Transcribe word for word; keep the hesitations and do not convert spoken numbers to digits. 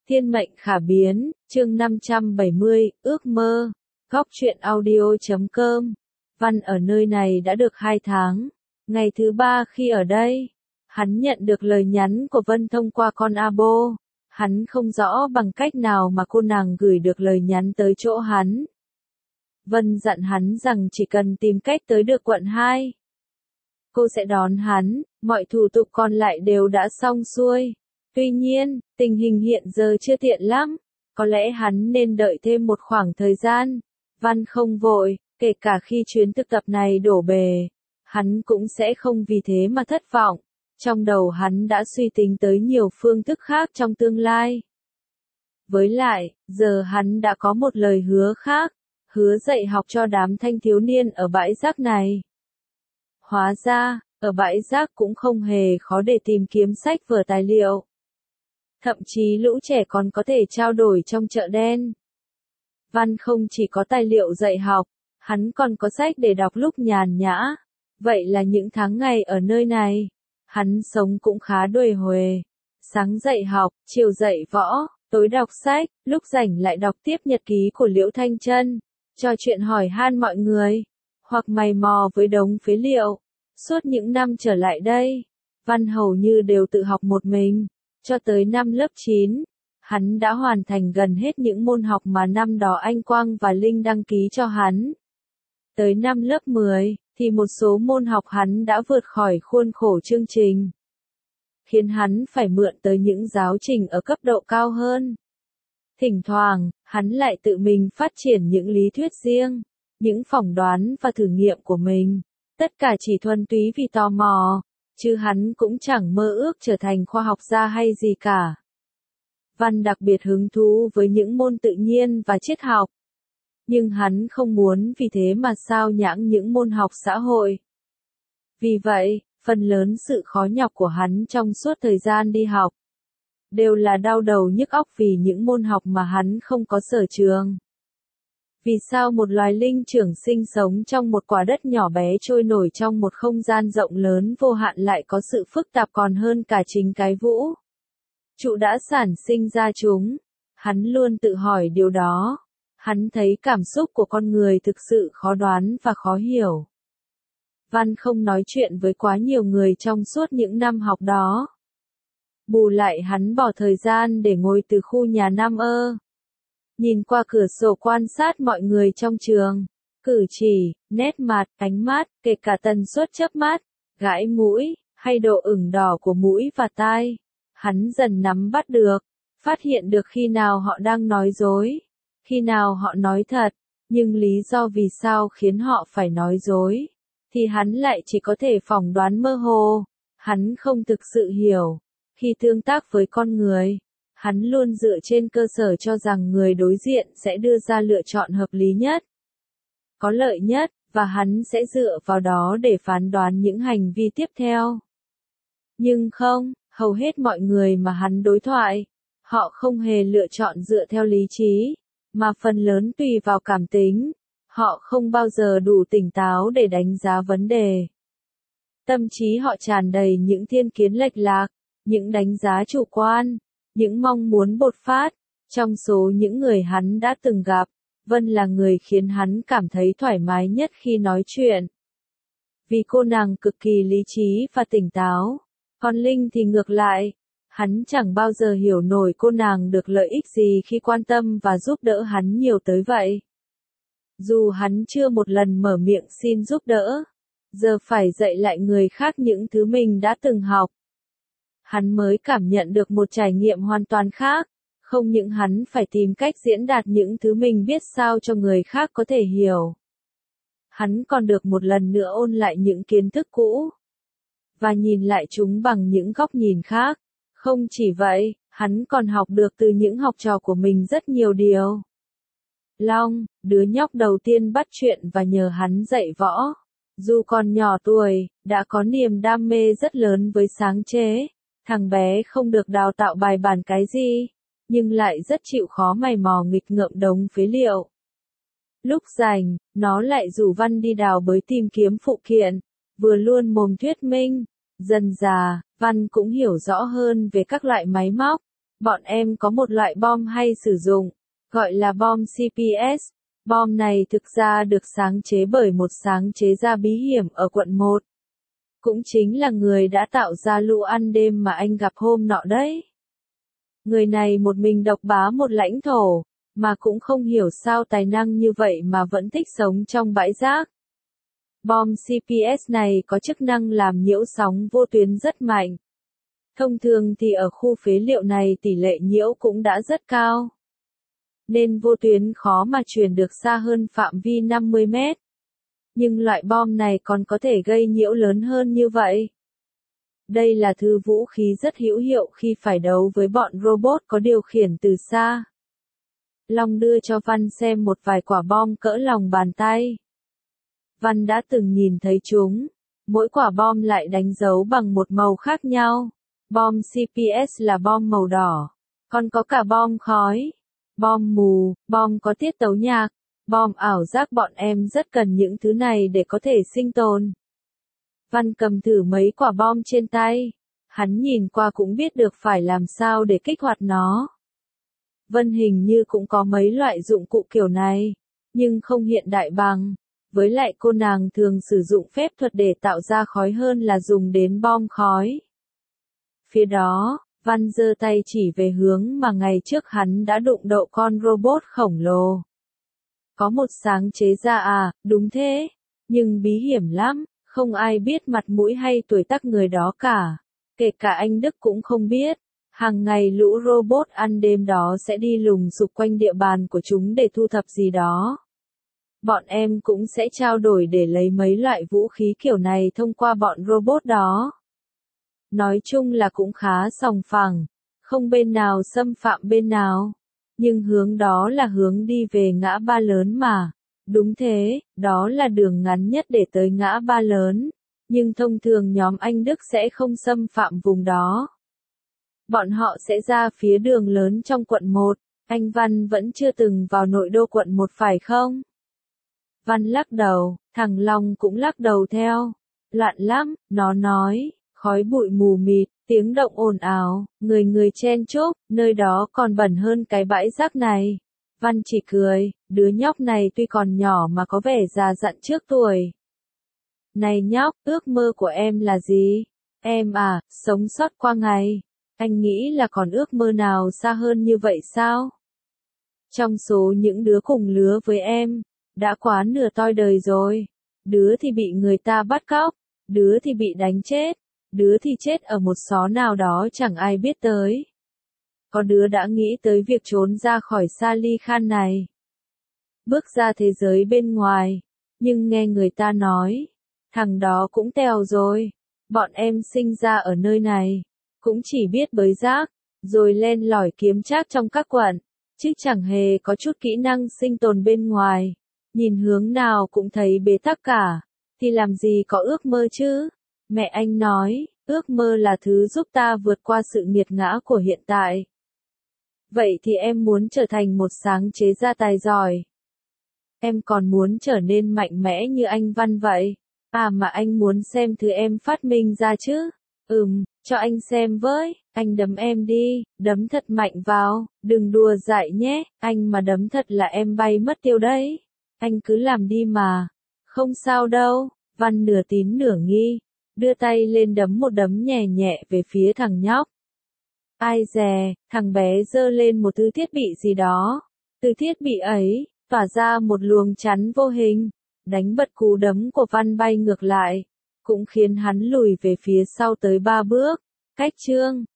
Thiên mệnh khả biến, chương năm trăm bảy mươi, ước mơ. Góc truyện audio chấm com. Văn ở nơi này đã được hai tháng. Ngày thứ ba khi ở đây, hắn nhận được lời nhắn của Vân thông qua con abo. Hắn không rõ bằng cách nào mà cô nàng gửi được lời nhắn tới chỗ hắn. Vân dặn hắn rằng chỉ cần tìm cách tới được quận hai. Cô sẽ đón hắn, mọi thủ tục còn lại đều đã xong xuôi. Tuy nhiên, tình hình hiện giờ chưa tiện lắm, có lẽ hắn nên đợi thêm một khoảng thời gian. Văn không vội, kể cả khi chuyến thực tập này đổ bể, hắn cũng sẽ không vì thế mà thất vọng. Trong đầu hắn đã suy tính tới nhiều phương thức khác trong tương lai. Với lại, giờ hắn đã có một lời hứa khác, hứa dạy học cho đám thanh thiếu niên ở bãi rác này. Hóa ra, ở bãi rác cũng không hề khó để tìm kiếm sách vở tài liệu. Thậm chí lũ trẻ còn có thể trao đổi trong chợ đen. Văn không chỉ có tài liệu dạy học, hắn còn có sách để đọc lúc nhàn nhã. Vậy là những tháng ngày ở nơi này, hắn sống cũng khá đuổi huề. Sáng dạy học, chiều dạy võ, tối đọc sách, lúc rảnh lại đọc tiếp nhật ký của Liễu Thanh Trân, trò chuyện hỏi han mọi người, hoặc mày mò với đống phế liệu. Suốt những năm trở lại đây, Văn hầu như đều tự học một mình. Cho tới năm lớp chín, hắn đã hoàn thành gần hết những môn học mà năm đó anh Quang và Linh đăng ký cho hắn. Tới năm lớp mười, thì một số môn học hắn đã vượt khỏi khuôn khổ chương trình, khiến hắn phải mượn tới những giáo trình ở cấp độ cao hơn. Thỉnh thoảng, hắn lại tự mình phát triển những lý thuyết riêng, những phỏng đoán và thử nghiệm của mình, tất cả chỉ thuần túy vì tò mò. Chứ hắn cũng chẳng mơ ước trở thành khoa học gia hay gì cả. Văn đặc biệt hứng thú với những môn tự nhiên và triết học. Nhưng hắn không muốn vì thế mà sao nhãng những môn học xã hội. Vì vậy, phần lớn sự khó nhọc của hắn trong suốt thời gian đi học đều là đau đầu nhức óc vì những môn học mà hắn không có sở trường. Vì sao một loài linh trưởng sinh sống trong một quả đất nhỏ bé trôi nổi trong một không gian rộng lớn vô hạn lại có sự phức tạp còn hơn cả chính cái vũ trụ đã sản sinh ra chúng? Hắn luôn tự hỏi điều đó. Hắn thấy cảm xúc của con người thực sự khó đoán và khó hiểu. Văn không nói chuyện với quá nhiều người trong suốt những năm học đó. Bù lại hắn bỏ thời gian để ngồi từ khu nhà năm ơ. Nhìn qua cửa sổ quan sát mọi người trong trường, cử chỉ, nét mặt, ánh mắt, kể cả tần suất chớp mắt, gãi mũi, hay độ ửng đỏ của mũi và tai. Hắn dần nắm bắt được, phát hiện được khi nào họ đang nói dối, khi nào họ nói thật, nhưng lý do vì sao khiến họ phải nói dối, thì hắn lại chỉ có thể phỏng đoán mơ hồ. Hắn không thực sự hiểu. Khi tương tác với con người, hắn luôn dựa trên cơ sở cho rằng người đối diện sẽ đưa ra lựa chọn hợp lý nhất, có lợi nhất, và hắn sẽ dựa vào đó để phán đoán những hành vi tiếp theo. Nhưng không, hầu hết mọi người mà hắn đối thoại, họ không hề lựa chọn dựa theo lý trí, mà phần lớn tùy vào cảm tính. Họ không bao giờ đủ tỉnh táo để đánh giá vấn đề. Tâm trí họ tràn đầy những thiên kiến lệch lạc, những đánh giá chủ quan, những mong muốn bột phát. Trong số những người hắn đã từng gặp, Vân là người khiến hắn cảm thấy thoải mái nhất khi nói chuyện. Vì cô nàng cực kỳ lý trí và tỉnh táo. Còn Linh thì ngược lại, hắn chẳng bao giờ hiểu nổi cô nàng được lợi ích gì khi quan tâm và giúp đỡ hắn nhiều tới vậy. Dù hắn chưa một lần mở miệng xin giúp đỡ, giờ phải dạy lại người khác những thứ mình đã từng học, hắn mới cảm nhận được một trải nghiệm hoàn toàn khác. Không những hắn phải tìm cách diễn đạt những thứ mình biết sao cho người khác có thể hiểu, hắn còn được một lần nữa ôn lại những kiến thức cũ và nhìn lại chúng bằng những góc nhìn khác. Không chỉ vậy, hắn còn học được từ những học trò của mình rất nhiều điều. Long, đứa nhóc đầu tiên bắt chuyện và nhờ hắn dạy võ, dù còn nhỏ tuổi, đã có niềm đam mê rất lớn với sáng chế. Thằng bé không được đào tạo bài bản cái gì, nhưng lại rất chịu khó mày mò nghịch ngợm đống phế liệu. Lúc rảnh, nó lại rủ Văn đi đào bới tìm kiếm phụ kiện, vừa luôn mồm thuyết minh. Dần dà, Văn cũng hiểu rõ hơn về các loại máy móc, Bọn em có một loại bom hay sử dụng, gọi là bom xê pê ét. Bom này thực ra được sáng chế bởi một sáng chế gia bí hiểm ở quận một. Cũng chính là người đã tạo ra lũ ăn đêm mà anh gặp hôm nọ đấy. Người này một mình độc bá một lãnh thổ, mà cũng không hiểu sao tài năng như vậy mà vẫn thích sống trong bãi rác. Bom xê pê ét này có chức năng làm nhiễu sóng vô tuyến rất mạnh. Thông thường thì ở khu phế liệu này tỷ lệ nhiễu cũng đã rất cao. Nên vô tuyến khó mà truyền được xa hơn phạm vi năm mươi mét. Nhưng loại bom này còn có thể gây nhiễu lớn hơn như vậy. Đây là thứ vũ khí rất hữu hiệu khi phải đấu với bọn robot có điều khiển từ xa. Long đưa cho Văn xem một vài quả bom cỡ lòng bàn tay. Văn đã từng nhìn thấy chúng. Mỗi quả bom lại đánh dấu bằng một màu khác nhau. Bom xê pê ét là bom màu đỏ. Còn có cả bom khói, bom mù, bom có tiết tấu nhạc, bom ảo giác. Bọn em rất cần những thứ này để có thể sinh tồn. Văn cầm thử mấy quả bom trên tay. Hắn nhìn qua cũng biết được phải làm sao để kích hoạt nó. Vân hình như cũng có mấy loại dụng cụ kiểu này, nhưng không hiện đại bằng. Với lại cô nàng thường sử dụng phép thuật để tạo ra khói hơn là dùng đến bom khói. Phía đó, Văn giơ tay chỉ về hướng mà ngày trước hắn đã đụng độ con robot khổng lồ. Có một sáng chế ra à, đúng thế, nhưng bí hiểm lắm, không ai biết mặt mũi hay tuổi tác người đó cả. Kể cả anh Đức cũng không biết. Hàng ngày lũ robot ăn đêm đó sẽ đi lùng sục quanh địa bàn của chúng để thu thập gì đó. Bọn em cũng sẽ trao đổi để lấy mấy loại vũ khí kiểu này thông qua bọn robot đó. Nói chung là cũng khá sòng phẳng, không bên nào xâm phạm bên nào. Nhưng hướng đó là hướng đi về ngã ba lớn mà. Đúng thế, đó là đường ngắn nhất để tới ngã ba lớn. Nhưng thông thường nhóm anh Đức sẽ không xâm phạm vùng đó. Bọn họ sẽ ra phía đường lớn trong quận một. Anh Văn vẫn chưa từng vào nội đô quận một phải không? Văn lắc đầu, thằng Long cũng lắc đầu theo. Loạn lắm, nó nói, khói bụi mù mịt, tiếng động ồn ào, người người chen chúc, nơi đó còn bẩn hơn cái bãi rác này. Văn chỉ cười, đứa nhóc này tuy còn nhỏ mà có vẻ già dặn trước tuổi. Này nhóc, ước mơ của em là gì? Em à, sống sót qua ngày. Anh nghĩ là còn ước mơ nào xa hơn như vậy sao? Trong số những đứa cùng lứa với em, đã quá nửa toi đời rồi. Đứa thì bị người ta bắt cóc, đứa thì bị đánh chết, đứa thì chết ở một xó nào đó chẳng ai biết tới. Có đứa đã nghĩ tới việc trốn ra khỏi Sally Khan này. Bước ra thế giới bên ngoài, nhưng nghe người ta nói, thằng đó cũng tèo rồi. Bọn em sinh ra ở nơi này, cũng chỉ biết bới rác, rồi len lỏi kiếm trác trong các quận, chứ chẳng hề có chút kỹ năng sinh tồn bên ngoài. Nhìn hướng nào cũng thấy bế tắc cả, thì làm gì có ước mơ chứ? Mẹ anh nói, ước mơ là thứ giúp ta vượt qua sự nghiệt ngã của hiện tại. Vậy thì em muốn trở thành một sáng chế gia tài giỏi. Em còn muốn trở nên mạnh mẽ như anh Văn vậy. À mà anh muốn xem thứ em phát minh ra chứ? Ừm, cho anh xem với, anh đấm em đi, đấm thật mạnh vào, đừng đùa dại nhé, anh mà đấm thật là em bay mất tiêu đấy. Anh cứ làm đi mà. Không sao đâu, Văn nửa tín nửa nghi, đưa tay lên đấm một đấm nhẹ nhẹ về phía thằng nhóc. Ai dè, thằng bé giơ lên một thứ thiết bị gì đó. Từ thiết bị ấy, tỏa ra một luồng chắn vô hình, đánh bật cú đấm của Văn bay ngược lại, cũng khiến hắn lùi về phía sau tới ba bước. Cách chương